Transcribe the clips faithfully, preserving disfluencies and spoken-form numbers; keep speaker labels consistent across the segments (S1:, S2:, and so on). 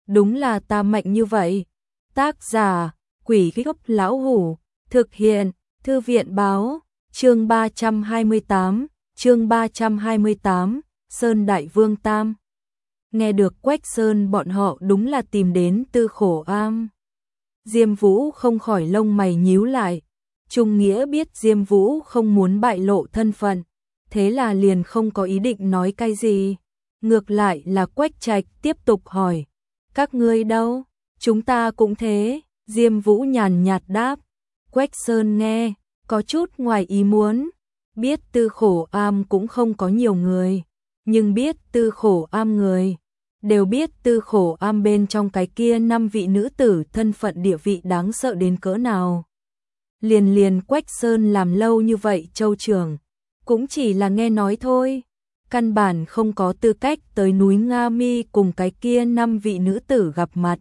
S1: đúng là ta mạnh như vậy. Tác giả, Quỷ Gốc Lão Hủ, thực hiện, Thư viện báo, chương ba trăm hai mươi tám, chương ba trăm hai mươi tám, Sơn Đại Vương Tam. Nghe được Quách Sơn bọn họ đúng là tìm đến Tư Khổ Am. Diêm Vũ không khỏi lông mày nhíu lại. Trung Nghĩa biết Diêm Vũ không muốn bại lộ thân phận, thế là liền không có ý định nói cái gì. Ngược lại là Quách Trạch tiếp tục hỏi, các ngươi đâu? Chúng ta cũng thế. Diêm Vũ nhàn nhạt đáp. Quách Sơn nghe, có chút ngoài ý muốn. Biết Tư Khổ Am cũng không có nhiều người, nhưng biết Tư Khổ Am người, đều biết Tư Khổ Am bên trong cái kia năm vị nữ tử thân phận địa vị đáng sợ đến cỡ nào. Liền liền Quách Sơn làm lâu như vậy châu trưởng, cũng chỉ là nghe nói thôi, căn bản không có tư cách tới núi Nga Mi cùng cái kia năm vị nữ tử gặp mặt.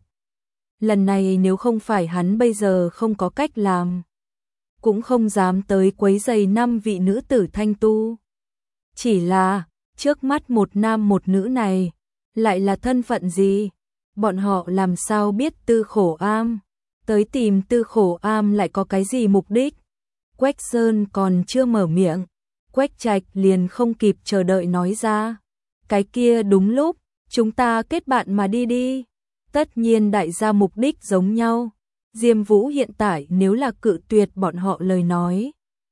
S1: Lần này nếu không phải hắn bây giờ không có cách làm, cũng không dám tới quấy rầy năm vị nữ tử thanh tu. Chỉ là, trước mắt một nam một nữ này, lại là thân phận gì? Bọn họ làm sao biết Tư Khổ Am? Tới tìm Tư Khổ Am lại có cái gì mục đích? Quách Sơn còn chưa mở miệng, Quách Trạch liền không kịp chờ đợi nói ra. Cái kia đúng lúc, chúng ta kết bạn mà đi đi. Tất nhiên đại gia mục đích giống nhau. Diêm Vũ hiện tại nếu là cự tuyệt bọn họ lời nói,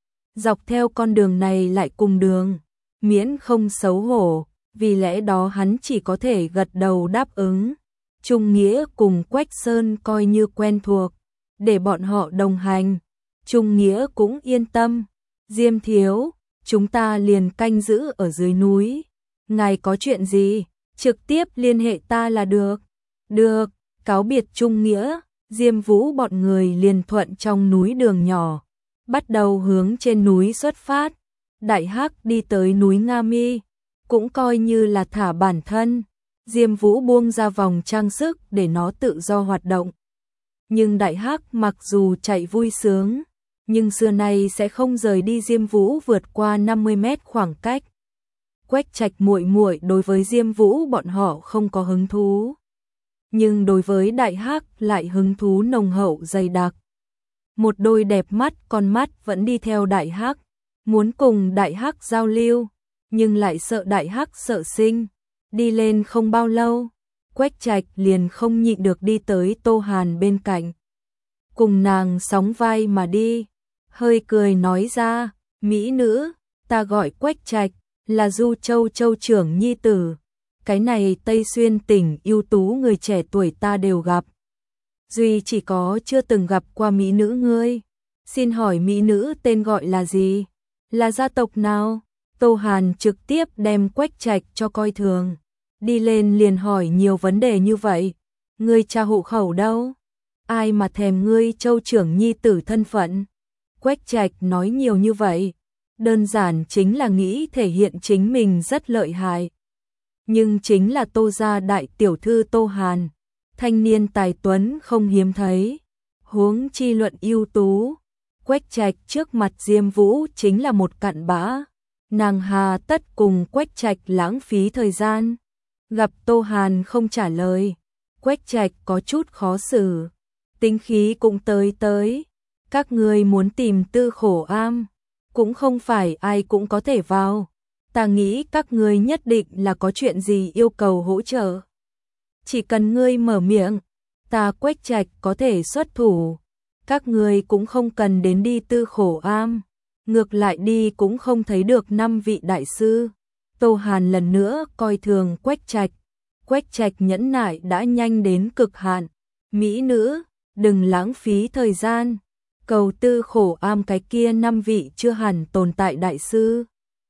S1: dọc theo con đường này lại cùng đường, miễn không xấu hổ, vì lẽ đó hắn chỉ có thể gật đầu đáp ứng. Trung Nghĩa cùng Quách Sơn coi như quen thuộc, để bọn họ đồng hành. Trung Nghĩa cũng yên tâm. Diêm thiếu, chúng ta liền canh giữ ở dưới núi. Ngài có chuyện gì, trực tiếp liên hệ ta là được. Được, cáo biệt Trung Nghĩa, Diêm Vũ bọn người liền thuận trong núi đường nhỏ, bắt đầu hướng trên núi xuất phát. Đại Hắc đi tới núi Nga Mi, cũng coi như là thả bản thân. Diêm Vũ buông ra vòng trang sức để nó tự do hoạt động. Nhưng Đại Hắc mặc dù chạy vui sướng, nhưng xưa nay sẽ không rời đi Diêm Vũ vượt qua năm mươi mét khoảng cách. Quách Trạch muội muội đối với Diêm Vũ bọn họ không có hứng thú, nhưng đối với Đại Hắc lại hứng thú nồng hậu dày đặc. Một đôi đẹp mắt con mắt vẫn đi theo Đại Hắc, muốn cùng Đại Hắc giao lưu, nhưng lại sợ Đại Hắc sợ sinh. Đi lên không bao lâu, Quách Trạch liền không nhịn được đi tới Tô Hàn bên cạnh, cùng nàng sóng vai mà đi, hơi cười nói ra, mỹ nữ, ta gọi Quách Trạch, là Du Châu Châu trưởng nhi tử. Cái này Tây Xuyên tỉnh ưu tú người trẻ tuổi ta đều gặp, duy chỉ có chưa từng gặp qua mỹ nữ ngươi. Xin hỏi mỹ nữ tên gọi là gì? Là gia tộc nào? Tô Hàn trực tiếp đem Quách Trạch cho coi thường, đi lên liền hỏi nhiều vấn đề như vậy. Ngươi cha hộ khẩu đâu? Ai mà thèm ngươi Châu trưởng nhi tử thân phận? Quách Trạch nói nhiều như vậy, đơn giản chính là nghĩ thể hiện chính mình rất lợi hại. Nhưng chính là Tô gia đại tiểu thư Tô Hàn, thanh niên tài tuấn không hiếm thấy, huống chi luận ưu tú. Quách Trạch trước mặt Diêm Vũ chính là một cặn bã, nàng hà tất cùng Quách Trạch lãng phí thời gian. Gặp Tô Hàn không trả lời, Quách Trạch có chút khó xử, tính khí cũng tới tới. Các ngươi muốn tìm Tư Khổ Am, cũng không phải ai cũng có thể vào. Ta nghĩ các ngươi nhất định là có chuyện gì yêu cầu hỗ trợ. Chỉ cần ngươi mở miệng, ta Quách Trạch có thể xuất thủ. Các ngươi cũng không cần đến đi Tư Khổ Am, ngược lại đi cũng không thấy được năm vị đại sư. Tô Hàn lần nữa coi thường Quách Trạch. Quách Trạch nhẫn nại đã nhanh đến cực hạn. Mỹ nữ, đừng lãng phí thời gian. Cầu Tư Khổ Am cái kia năm vị chưa hẳn tồn tại đại sư,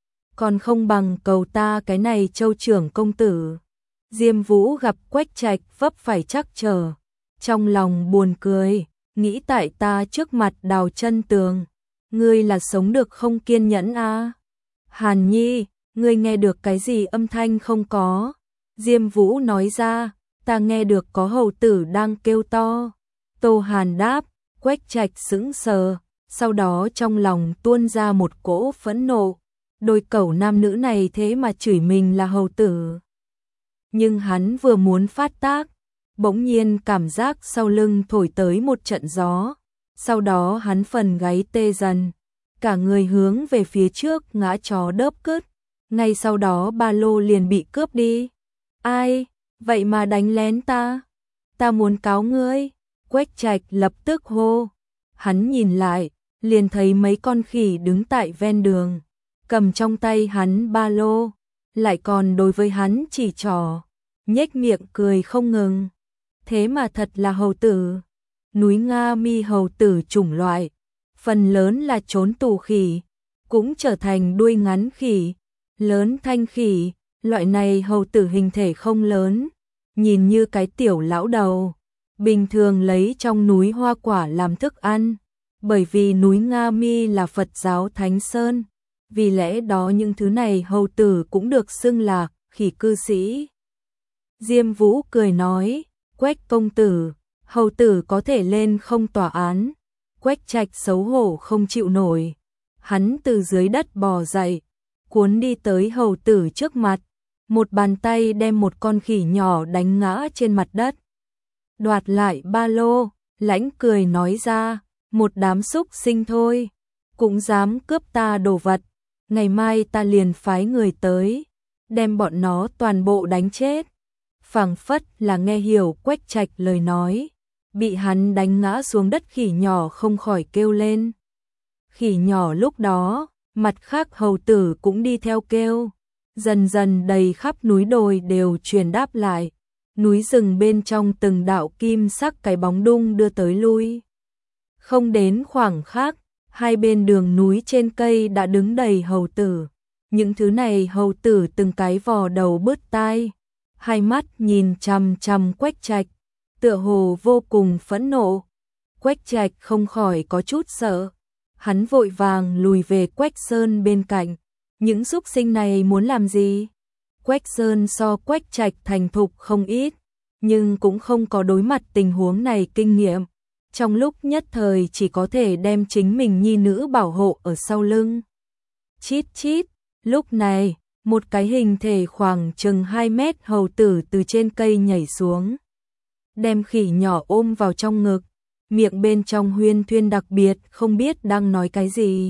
S1: còn không bằng cầu ta cái này Châu trưởng công tử. Diêm Vũ gặp Quách Trạch vấp phải trắc trở, trong lòng buồn cười, nghĩ tại ta trước mặt đào chân tường, ngươi là sống được không kiên nhẫn à? Hàn Nhi, ngươi nghe được cái gì âm thanh không có? Diêm Vũ nói ra, ta nghe được có hầu tử đang kêu to. Tô Hàn đáp. Quách Trạch sững sờ, sau đó trong lòng tuôn ra một cỗ phẫn nộ. Đôi cẩu nam nữ này thế mà chửi mình là hầu tử. Nhưng hắn vừa muốn phát tác, bỗng nhiên cảm giác sau lưng thổi tới một trận gió, sau đó hắn phần gáy tê dần, cả người hướng về phía trước ngã chó đớp cứt, ngay sau đó ba lô liền bị cướp đi. Ai, vậy mà đánh lén ta? Ta muốn cáo ngươi. Quách Trạch lập tức hô. Hắn nhìn lại, liền thấy mấy con khỉ đứng tại ven đường, cầm trong tay hắn ba lô, lại còn đối với hắn chỉ trỏ, nhếch miệng cười không ngừng. Thế mà thật là hầu tử. Núi Nga Mi hầu tử chủng loại, phần lớn là trốn tù khỉ, cũng trở thành đuôi ngắn khỉ, lớn thanh khỉ, loại này hầu tử hình thể không lớn, nhìn như cái tiểu lão đầu, bình thường lấy trong núi hoa quả làm thức ăn, bởi vì núi Nga Mi là Phật giáo Thánh Sơn, vì lẽ đó những thứ này hầu tử cũng được xưng là khỉ cư sĩ. Diêm Vũ cười nói, Quách công tử, hầu tử có thể lên không tòa án. Quách Trạch xấu hổ không chịu nổi, hắn từ dưới đất bò dậy, cuốn đi tới hầu tử trước mặt, một bàn tay đem một con khỉ nhỏ đánh ngã trên mặt đất. Đoạt lại ba lô, lãnh cười nói ra, một đám súc sinh thôi, cũng dám cướp ta đồ vật, ngày mai ta liền phái người tới, đem bọn nó toàn bộ đánh chết. Phảng phất là nghe hiểu Quách Trạch lời nói, bị hắn đánh ngã xuống đất khỉ nhỏ không khỏi kêu lên. Khỉ nhỏ lúc đó, mặt khác hầu tử cũng đi theo kêu, dần dần đầy khắp núi đồi đều truyền đáp lại, núi rừng bên trong từng đạo kim sắc cái bóng đung đưa tới lui. Không đến khoảng khắc, hai bên đường núi trên cây đã đứng đầy hầu tử, những thứ này hầu tử từng cái vò đầu bứt tai, hai mắt nhìn chằm chằm Quách Trạch, tựa hồ vô cùng phẫn nộ. Quách Trạch không khỏi có chút sợ, hắn vội vàng lùi về Quách Sơn bên cạnh. Những súc sinh này muốn làm gì? Quách Sơn so Quách Trạch thành thục không ít, nhưng cũng không có đối mặt tình huống này kinh nghiệm. Trong lúc nhất thời chỉ có thể đem chính mình nhi nữ bảo hộ ở sau lưng. Chít chít, lúc này, một cái hình thể khoảng chừng hai mét hầu tử từ trên cây nhảy xuống, đem khỉ nhỏ ôm vào trong ngực, miệng bên trong huyên thuyên đặc biệt không biết đang nói cái gì.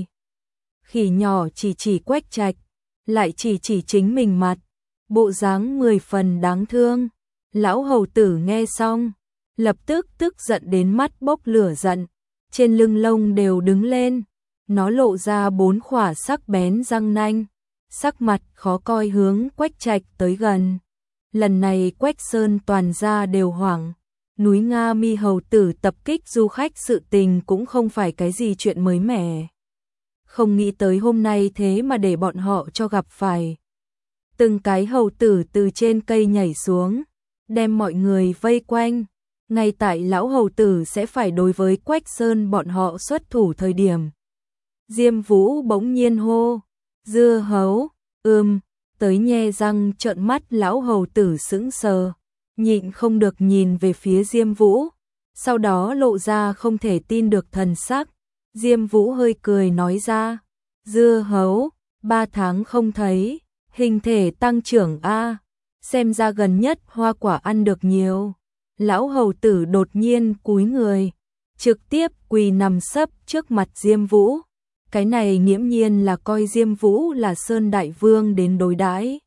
S1: Khỉ nhỏ chỉ chỉ Quách Trạch, lại chỉ chỉ chính mình mặt, bộ dáng mười phần đáng thương. Lão hầu tử nghe xong, lập tức tức giận đến mắt bốc lửa giận, trên lưng lông đều đứng lên, nó lộ ra bốn khỏa sắc bén răng nanh, sắc mặt khó coi hướng Quách Trạch tới gần. Lần này Quách Sơn toàn gia đều hoảng, núi Nga Mi hầu tử tập kích du khách sự tình cũng không phải cái gì chuyện mới mẻ. Không nghĩ tới hôm nay thế mà để bọn họ cho gặp phải. Từng cái hầu tử từ trên cây nhảy xuống, đem mọi người vây quanh. Ngay tại lão hầu tử sẽ phải đối với Quách Sơn bọn họ xuất thủ thời điểm, Diêm Vũ bỗng nhiên hô, dưa hấu, ưm, tới nhe răng trợn mắt. Lão hầu tử sững sờ, nhịn không được nhìn về phía Diêm Vũ, sau đó lộ ra không thể tin được thần sắc. Diêm Vũ hơi cười nói ra, dưa hấu, ba tháng không thấy, hình thể tăng trưởng a, xem ra gần nhất hoa quả ăn được nhiều. Lão hầu tử đột nhiên cúi người, trực tiếp quỳ nằm sấp trước mặt Diêm Vũ. Cái này nghiễm nhiên là coi Diêm Vũ là Sơn Đại Vương đến đối đãi.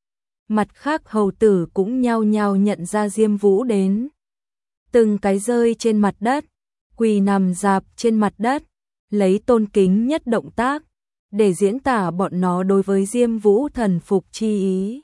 S1: Mặt khác hầu tử cũng nhao nhao nhận ra Diêm Vũ đến. Từng cái rơi trên mặt đất, quỳ nằm rạp trên mặt đất, lấy tôn kính nhất động tác, để diễn tả bọn nó đối với Diêm Vũ thần phục chi ý.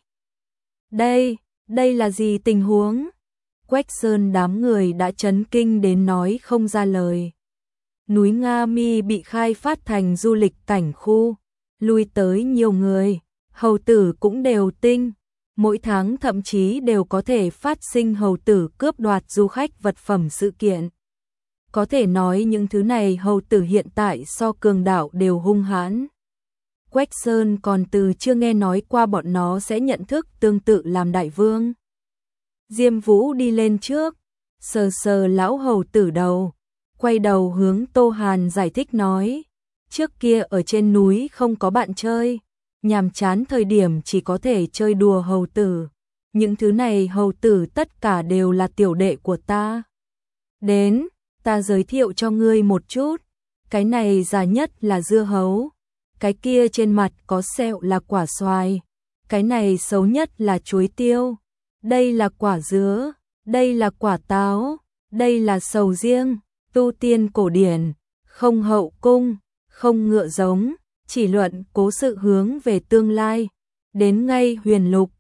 S1: Đây, đây là gì tình huống? Quách Sơn đám người đã chấn kinh đến nói không ra lời. Núi Nga Mi bị khai phát thành du lịch cảnh khu, lui tới nhiều người, hầu tử cũng đều tinh, mỗi tháng thậm chí đều có thể phát sinh hầu tử cướp đoạt du khách vật phẩm sự kiện. Có thể nói những thứ này hầu tử hiện tại so cường đạo đều hung hãn. Quách Sơn còn từ chưa nghe nói qua bọn nó sẽ nhận thức tương tự làm đại vương. Diêm Vũ đi lên trước, sờ sờ lão hầu tử đầu, quay đầu hướng Tô Hàn giải thích nói, trước kia ở trên núi không có bạn chơi, nhàm chán thời điểm chỉ có thể chơi đùa hầu tử, những thứ này hầu tử tất cả đều là tiểu đệ của ta. Đến, ta giới thiệu cho ngươi một chút, cái này già nhất là dưa hấu, cái kia trên mặt có sẹo là quả xoài, cái này xấu nhất là chuối tiêu, đây là quả dứa, đây là quả táo, đây là sầu riêng. Tu tiên cổ điển, không hậu cung, không ngựa giống, chỉ luận cố sự hướng về tương lai, đến ngay huyền lục,